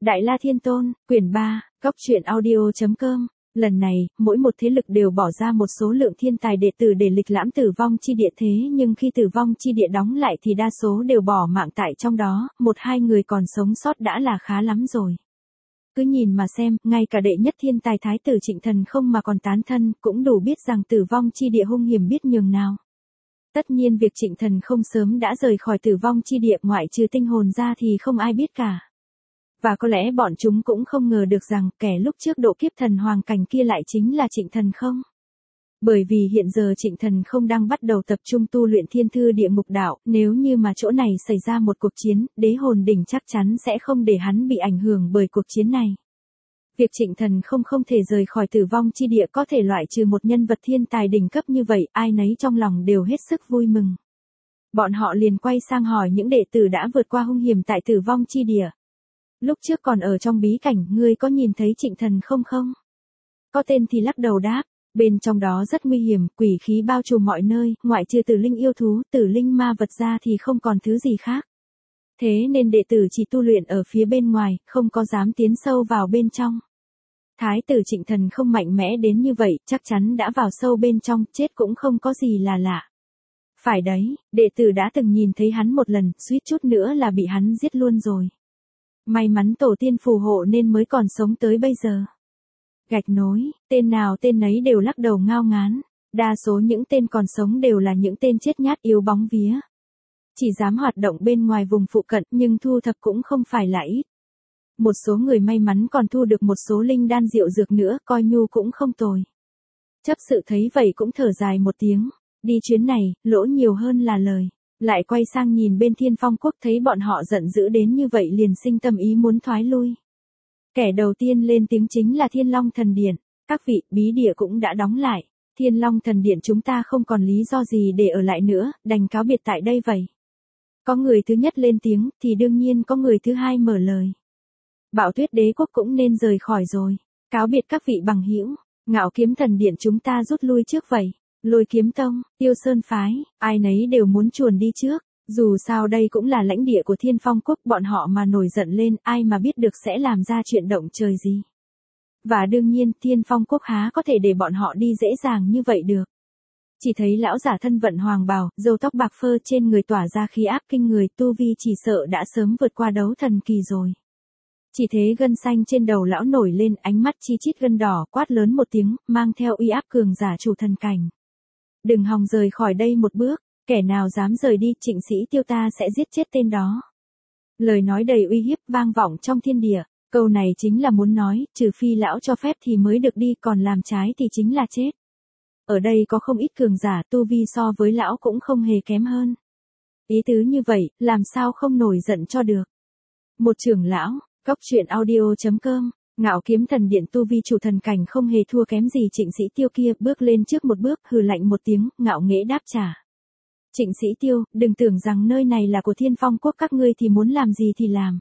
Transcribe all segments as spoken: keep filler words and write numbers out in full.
Đại La Thiên Tôn, quyển ba, góc truyện audio chấm com. Lần này, mỗi một thế lực đều bỏ ra một số lượng thiên tài đệ tử để lịch lãm tử vong chi địa, thế nhưng khi tử vong chi địa đóng lại thì đa số đều bỏ mạng tại trong đó, một hai người còn sống sót đã là khá lắm rồi. Cứ nhìn mà xem, ngay cả đệ nhất thiên tài thái tử Trịnh Thần Không mà còn tán thân, cũng đủ biết rằng tử vong chi địa hung hiểm biết nhường nào. Tất nhiên việc Trịnh Thần Không sớm đã rời khỏi tử vong chi địa ngoại trừ tinh hồn ra thì không ai biết cả. Và có lẽ bọn chúng cũng không ngờ được rằng kẻ lúc trước độ kiếp thần hoàng cảnh kia lại chính là Trịnh Thần Không. Bởi vì hiện giờ Trịnh Thần Không đang bắt đầu tập trung tu luyện thiên thư địa ngục đạo, nếu như mà chỗ này xảy ra một cuộc chiến, đế hồn đỉnh chắc chắn sẽ không để hắn bị ảnh hưởng bởi cuộc chiến này. Việc Trịnh Thần Không không thể rời khỏi tử vong chi địa có thể loại trừ một nhân vật thiên tài đỉnh cấp như vậy, ai nấy trong lòng đều hết sức vui mừng. Bọn họ liền quay sang hỏi những đệ tử đã vượt qua hung hiểm tại tử vong chi địa. Lúc trước còn ở trong bí cảnh, ngươi có nhìn thấy Trịnh Thần Không không? Có tên thì lắc đầu đáp, bên trong đó rất nguy hiểm, quỷ khí bao trùm mọi nơi, ngoại trừ tử linh yêu thú, tử linh ma vật ra thì không còn thứ gì khác. Thế nên đệ tử chỉ tu luyện ở phía bên ngoài, không có dám tiến sâu vào bên trong. Thái tử Trịnh Thần Không mạnh mẽ đến như vậy, chắc chắn đã vào sâu bên trong, chết cũng không có gì là lạ. Phải đấy, đệ tử đã từng nhìn thấy hắn một lần, suýt chút nữa là bị hắn giết luôn rồi. May mắn tổ tiên phù hộ nên mới còn sống tới bây giờ. Gạch nối, tên nào tên nấy đều lắc đầu ngao ngán. Đa số những tên còn sống đều là những tên chết nhát yếu bóng vía. Chỉ dám hoạt động bên ngoài vùng phụ cận nhưng thu thập cũng không phải là ít. Một số người may mắn còn thu được một số linh đan rượu dược nữa, coi nhu cũng không tồi. Chấp sự thấy vậy cũng thở dài một tiếng. Đi chuyến này, lỗ nhiều hơn là lời. Lại quay sang nhìn bên Thiên Phong Quốc, thấy bọn họ giận dữ đến như vậy liền sinh tâm ý muốn thoái lui. Kẻ đầu tiên lên tiếng chính là Thiên Long Thần Điện. Các vị, bí địa cũng đã đóng lại. Thiên Long Thần Điện chúng ta không còn lý do gì để ở lại nữa, đành cáo biệt tại đây vậy. Có người thứ nhất lên tiếng, thì đương nhiên có người thứ hai mở lời. Bạo Tuyết Đế Quốc cũng nên rời khỏi rồi. Cáo biệt các vị bằng hữu, Ngạo Kiếm Thần Điện chúng ta rút lui trước vậy. Lôi Kiếm Tông, Tiêu Sơn Phái, ai nấy đều muốn chuồn đi trước. Dù sao đây cũng là lãnh địa của Thiên Phong Quốc, bọn họ mà nổi giận lên, ai mà biết được sẽ làm ra chuyện động trời gì. Và đương nhiên, Thiên Phong Quốc há có thể để bọn họ đi dễ dàng như vậy được. Chỉ thấy lão giả thân vận hoàng bào, râu tóc bạc phơ trên người tỏa ra khí áp kinh người, tu vi chỉ sợ đã sớm vượt qua đấu thần kỳ rồi. Chỉ thế gân xanh trên đầu lão nổi lên, ánh mắt chi chít gân đỏ, quát lớn một tiếng, mang theo uy áp cường giả chủ thần cảnh. Đừng hòng rời khỏi đây một bước, kẻ nào dám rời đi, Trịnh Sĩ Tiêu ta sẽ giết chết tên đó. Lời nói đầy uy hiếp vang vọng trong thiên địa, câu này chính là muốn nói, trừ phi lão cho phép thì mới được đi, còn làm trái thì chính là chết. Ở đây có không ít cường giả tu vi so với lão cũng không hề kém hơn. Ý tứ như vậy, làm sao không nổi giận cho được. Một trưởng lão, góc truyện audio chấm com. Ngạo Kiếm Thần Điện tu vi chủ thần cảnh không hề thua kém gì Trịnh Sĩ Tiêu kia, bước lên trước một bước, hừ lạnh một tiếng, ngạo nghễ đáp trả. Trịnh Sĩ Tiêu, đừng tưởng rằng nơi này là của Thiên Phong Quốc các ngươi thì muốn làm gì thì làm.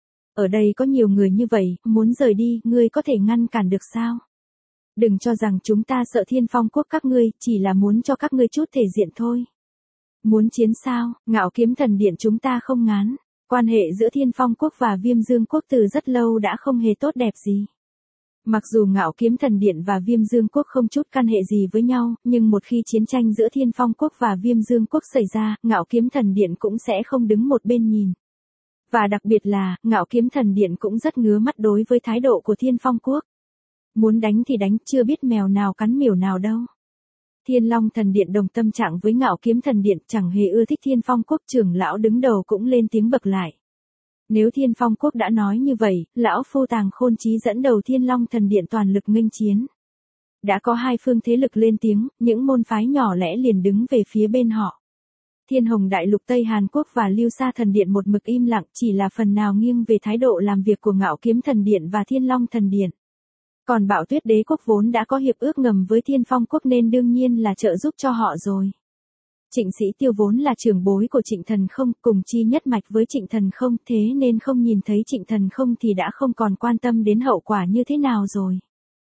Ở đây có nhiều người như vậy, muốn rời đi, ngươi có thể ngăn cản được sao? Đừng cho rằng chúng ta sợ Thiên Phong Quốc các ngươi, chỉ là muốn cho các ngươi chút thể diện thôi. Muốn chiến sao, Ngạo Kiếm Thần Điện chúng ta không ngán. Quan hệ giữa Thiên Phong Quốc và Viêm Dương Quốc từ rất lâu đã không hề tốt đẹp gì. Mặc dù Ngạo Kiếm Thần Điện và Viêm Dương Quốc không chút căn hệ gì với nhau, nhưng một khi chiến tranh giữa Thiên Phong Quốc và Viêm Dương Quốc xảy ra, Ngạo Kiếm Thần Điện cũng sẽ không đứng một bên nhìn. Và đặc biệt là, Ngạo Kiếm Thần Điện cũng rất ngứa mắt đối với thái độ của Thiên Phong Quốc. Muốn đánh thì đánh, chưa biết mèo nào cắn miểu nào đâu. Thiên Long Thần Điện đồng tâm trạng với Ngạo Kiếm Thần Điện, chẳng hề ưa thích Thiên Phong Quốc, trưởng lão đứng đầu cũng lên tiếng bật lại. Nếu Thiên Phong Quốc đã nói như vậy, lão phu Tàng Khôn Chí dẫn đầu Thiên Long Thần Điện toàn lực nghênh chiến. Đã có hai phương thế lực lên tiếng, những môn phái nhỏ lẻ liền đứng về phía bên họ. Thiên Hồng Đại Lục Tây Hàn Quốc và Lưu Sa Thần Điện một mực im lặng, chỉ là phần nào nghiêng về thái độ làm việc của Ngạo Kiếm Thần Điện và Thiên Long Thần Điện. Còn Bạo Tuyết Đế Quốc vốn đã có hiệp ước ngầm với Thiên Phong Quốc nên đương nhiên là trợ giúp cho họ rồi. Trịnh Sĩ Tiêu vốn là trưởng bối của Trịnh Thần Không, cùng chi nhất mạch với Trịnh Thần Không, thế nên không nhìn thấy Trịnh Thần Không thì đã không còn quan tâm đến hậu quả như thế nào rồi.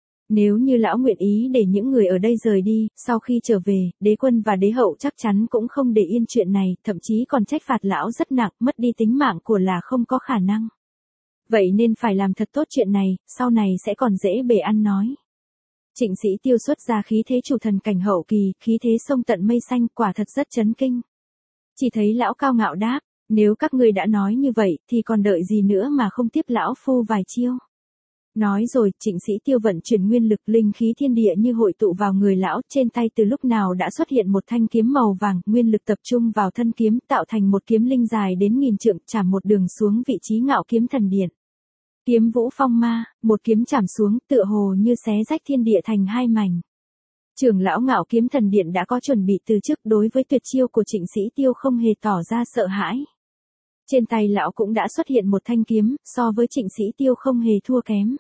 Nếu như lão nguyện ý để những người ở đây rời đi, sau khi trở về, đế quân và đế hậu chắc chắn cũng không để yên chuyện này, thậm chí còn trách phạt lão rất nặng, mất đi tính mạng của là không có khả năng. Vậy nên phải làm thật tốt chuyện này, sau này sẽ còn dễ bề ăn nói. Trịnh Sĩ Tiêu xuất ra khí thế chủ thần cảnh hậu kỳ, khí thế sông tận mây xanh, quả thật rất chấn kinh. Chỉ thấy lão cao ngạo đáp, nếu các ngươi đã nói như vậy, thì còn đợi gì nữa mà không tiếp lão phu vài chiêu. Nói rồi, Trịnh Sĩ Tiêu vận chuyển nguyên lực, linh khí thiên địa như hội tụ vào người lão, trên tay từ lúc nào đã xuất hiện một thanh kiếm màu vàng, nguyên lực tập trung vào thân kiếm, tạo thành một kiếm linh dài đến nghìn trượng, chảm một đường xuống vị trí Ngạo Kiếm Thần Điện. Kiếm Vũ Phong Ma, một kiếm chảm xuống, tựa hồ như xé rách thiên địa thành hai mảnh. Trưởng lão Ngạo Kiếm Thần Điện đã có chuẩn bị từ trước, đối với tuyệt chiêu của Trịnh Sĩ Tiêu không hề tỏ ra sợ hãi. Trên tay lão cũng đã xuất hiện một thanh kiếm, so với Trịnh Sĩ Tiêu không hề thua kém.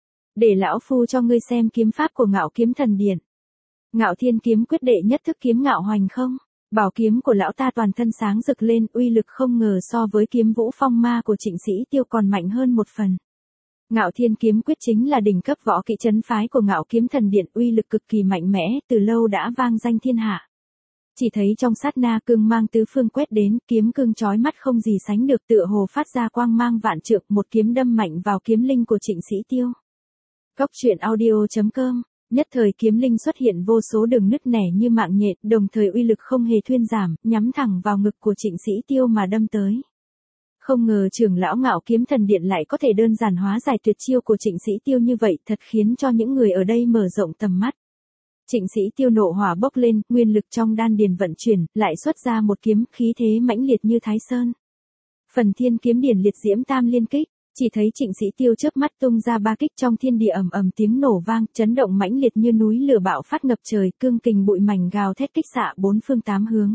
Để lão phu cho ngươi xem kiếm pháp của Ngạo Kiếm Thần Điện. Ngạo Thiên Kiếm Quyết đệ nhất thức kiếm ngạo hoành không? Bảo kiếm của lão ta toàn thân sáng rực lên, uy lực không ngờ so với kiếm Vũ Phong Ma của Trịnh Sĩ Tiêu còn mạnh hơn một phần. Ngạo Thiên Kiếm Quyết chính là đỉnh cấp võ kỹ trấn phái của Ngạo Kiếm Thần Điện, uy lực cực kỳ mạnh mẽ, từ lâu đã vang danh thiên hạ. Chỉ thấy trong sát na cương mang tứ phương quét đến, kiếm cương chói mắt không gì sánh được, tựa hồ phát ra quang mang vạn trượng, một kiếm đâm mạnh vào kiếm linh của Trịnh Sĩ Tiêu. Cốc truyện audio chấm com, nhất thời kiếm linh xuất hiện vô số đường nứt nẻ như mạng nhện, đồng thời uy lực không hề thuyên giảm, nhắm thẳng vào ngực của Trịnh Sĩ Tiêu mà đâm tới. Không ngờ trưởng lão Ngạo Kiếm Thần Điện lại có thể đơn giản hóa giải tuyệt chiêu của Trịnh Sĩ Tiêu như vậy, thật khiến cho những người ở đây mở rộng tầm mắt. Trịnh Sĩ Tiêu nộ hỏa bốc lên, nguyên lực trong đan điền vận chuyển, lại xuất ra một kiếm, khí thế mãnh liệt như Thái Sơn. Phần Thiên Kiếm Điển liệt diễm tam liên kích, chỉ thấy Trịnh Sĩ Tiêu chớp mắt tung ra ba kích, trong thiên địa ầm ầm tiếng nổ vang, chấn động mãnh liệt như núi lửa bạo phát ngập trời, cương kình bụi mảnh gào thét kích xạ bốn phương tám hướng.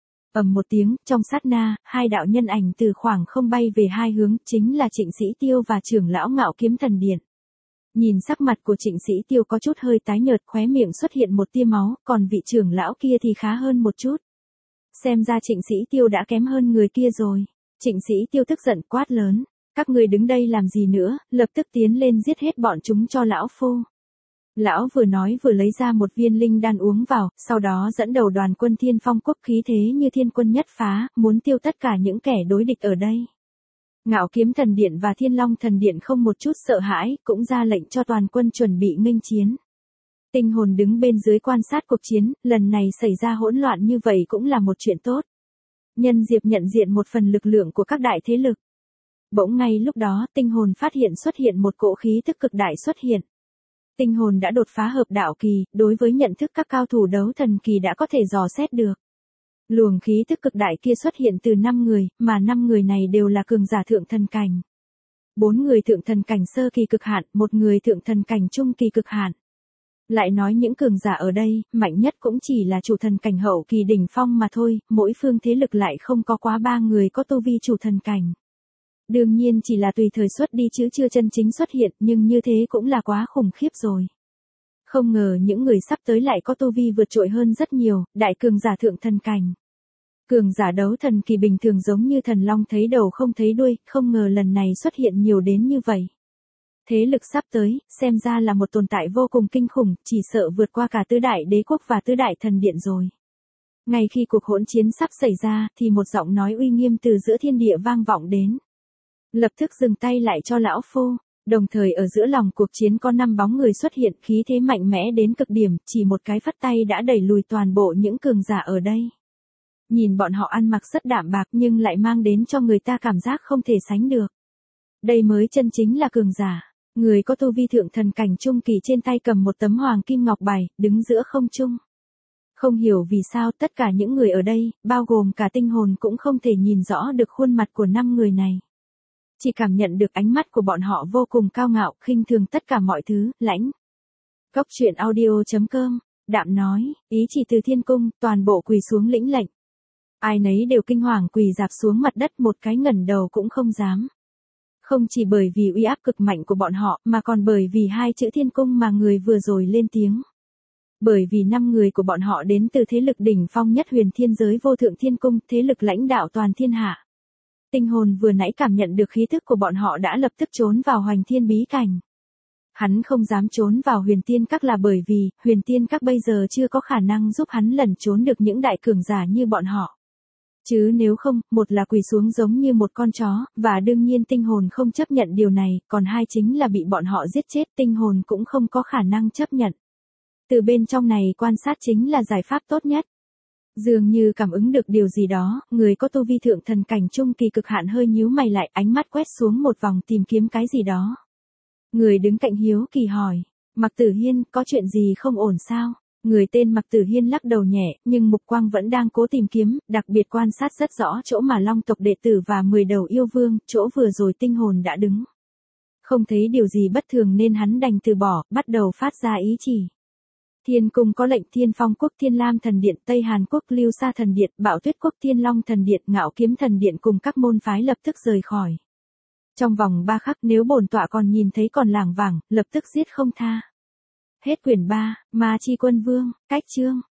Ầm một tiếng, trong sát na, hai đạo nhân ảnh từ khoảng không bay về hai hướng, chính là Trịnh Sĩ Tiêu và trưởng lão Ngạo Kiếm Thần Điện. Nhìn sắc mặt của Trịnh Sĩ Tiêu có chút hơi tái nhợt, khóe miệng xuất hiện một tia máu, còn vị trưởng lão kia thì khá hơn một chút. Xem ra Trịnh Sĩ Tiêu đã kém hơn người kia rồi. Trịnh Sĩ Tiêu tức giận quát lớn, các người đứng đây làm gì nữa, lập tức tiến lên giết hết bọn chúng cho lão phu. Lão vừa nói vừa lấy ra một viên linh đan uống vào, sau đó dẫn đầu đoàn quân Thiên Phong Quốc khí thế như thiên quân nhất phá, muốn tiêu tất cả những kẻ đối địch ở đây. Ngạo Kiếm Thần Điện và Thiên Long Thần Điện không một chút sợ hãi, cũng ra lệnh cho toàn quân chuẩn bị nghênh chiến. Tinh hồn đứng bên dưới quan sát cuộc chiến, lần này xảy ra hỗn loạn như vậy cũng là một chuyện tốt. Nhân Diệp nhận diện một phần lực lượng của các đại thế lực. Bỗng ngay lúc đó, tinh hồn phát hiện xuất hiện một cỗ khí tức cực đại xuất hiện. Tinh hồn đã đột phá hợp đạo kỳ, đối với nhận thức các cao thủ đấu thần kỳ đã có thể dò xét được. Luồng khí tức cực đại kia xuất hiện từ năm người, mà năm người này đều là cường giả thượng thần cảnh. Bốn người thượng thần cảnh sơ kỳ cực hạn, một người thượng thần cảnh trung kỳ cực hạn. Lại nói những cường giả ở đây, mạnh nhất cũng chỉ là chủ thần cảnh hậu kỳ đỉnh phong mà thôi, mỗi phương thế lực lại không có quá ba người có tu vi chủ thần cảnh. Đương nhiên chỉ là tùy thời xuất đi chứ chưa chân chính xuất hiện, nhưng như thế cũng là quá khủng khiếp rồi. Không ngờ những người sắp tới lại có tu vi vượt trội hơn rất nhiều, đại cường giả thượng thần cảnh. Cường giả đấu thần kỳ bình thường giống như thần long thấy đầu không thấy đuôi, không ngờ lần này xuất hiện nhiều đến như vậy. Thế lực sắp tới, xem ra là một tồn tại vô cùng kinh khủng, chỉ sợ vượt qua cả tứ đại đế quốc và tứ đại thần điện rồi. Ngay khi cuộc hỗn chiến sắp xảy ra, thì một giọng nói uy nghiêm từ giữa thiên địa vang vọng đến. Lập tức dừng tay lại cho lão phu, đồng thời ở giữa lòng cuộc chiến có năm bóng người xuất hiện, khí thế mạnh mẽ đến cực điểm, chỉ một cái phất tay đã đẩy lùi toàn bộ những cường giả ở đây. Nhìn bọn họ ăn mặc rất đạm bạc nhưng lại mang đến cho người ta cảm giác không thể sánh được. Đây mới chân chính là cường giả, người có tu vi thượng thần cảnh trung kỳ trên tay cầm một tấm hoàng kim ngọc bài, đứng giữa không trung. Không hiểu vì sao tất cả những người ở đây, bao gồm cả tinh hồn cũng không thể nhìn rõ được khuôn mặt của năm người này. Chỉ cảm nhận được ánh mắt của bọn họ vô cùng cao ngạo, khinh thường tất cả mọi thứ, lãnh. Cốc truyện audio chấm com, đạm nói, ý chỉ từ thiên cung, toàn bộ quỳ xuống lĩnh lệnh. Ai nấy đều kinh hoàng quỳ dạp xuống mặt đất, một cái ngẩng đầu cũng không dám. Không chỉ bởi vì uy áp cực mạnh của bọn họ, mà còn bởi vì hai chữ thiên cung mà người vừa rồi lên tiếng. Bởi vì năm người của bọn họ đến từ thế lực đỉnh phong nhất huyền thiên giới vô thượng thiên cung, thế lực lãnh đạo toàn thiên hạ. Tinh hồn vừa nãy cảm nhận được khí thức của bọn họ đã lập tức trốn vào hoành thiên bí cảnh. Hắn không dám trốn vào huyền tiên các là bởi vì, huyền tiên các bây giờ chưa có khả năng giúp hắn lẩn trốn được những đại cường giả như bọn họ. Chứ nếu không, một là quỳ xuống giống như một con chó, và đương nhiên tinh hồn không chấp nhận điều này, còn hai chính là bị bọn họ giết chết, tinh hồn cũng không có khả năng chấp nhận. Từ bên trong này quan sát chính là giải pháp tốt nhất. Dường như cảm ứng được điều gì đó, người có tu vi thượng thần cảnh trung kỳ cực hạn hơi nhíu mày lại, ánh mắt quét xuống một vòng tìm kiếm cái gì đó. Người đứng cạnh hiếu kỳ hỏi, Mạc Tử Hiên, có chuyện gì không ổn sao? Người tên Mạc Tử Hiên lắc đầu nhẹ, nhưng mục quang vẫn đang cố tìm kiếm, đặc biệt quan sát rất rõ chỗ mà Long tộc đệ tử và mười đầu yêu vương, chỗ vừa rồi tinh hồn đã đứng. Không thấy điều gì bất thường nên hắn đành từ bỏ, bắt đầu phát ra ý chỉ. Thiên cung có lệnh Thiên Phong quốc Thiên Lam thần điện, Tây Hàn quốc Lưu Sa thần điện, Bạo Tuyết quốc Thiên Long thần điện, Ngạo Kiếm thần điện cùng các môn phái lập tức rời khỏi. Trong vòng ba khắc nếu bổn tọa còn nhìn thấy còn lảng vảng, lập tức giết không tha. Hết quyển ba, Ma Chi Quân Vương, cách chương.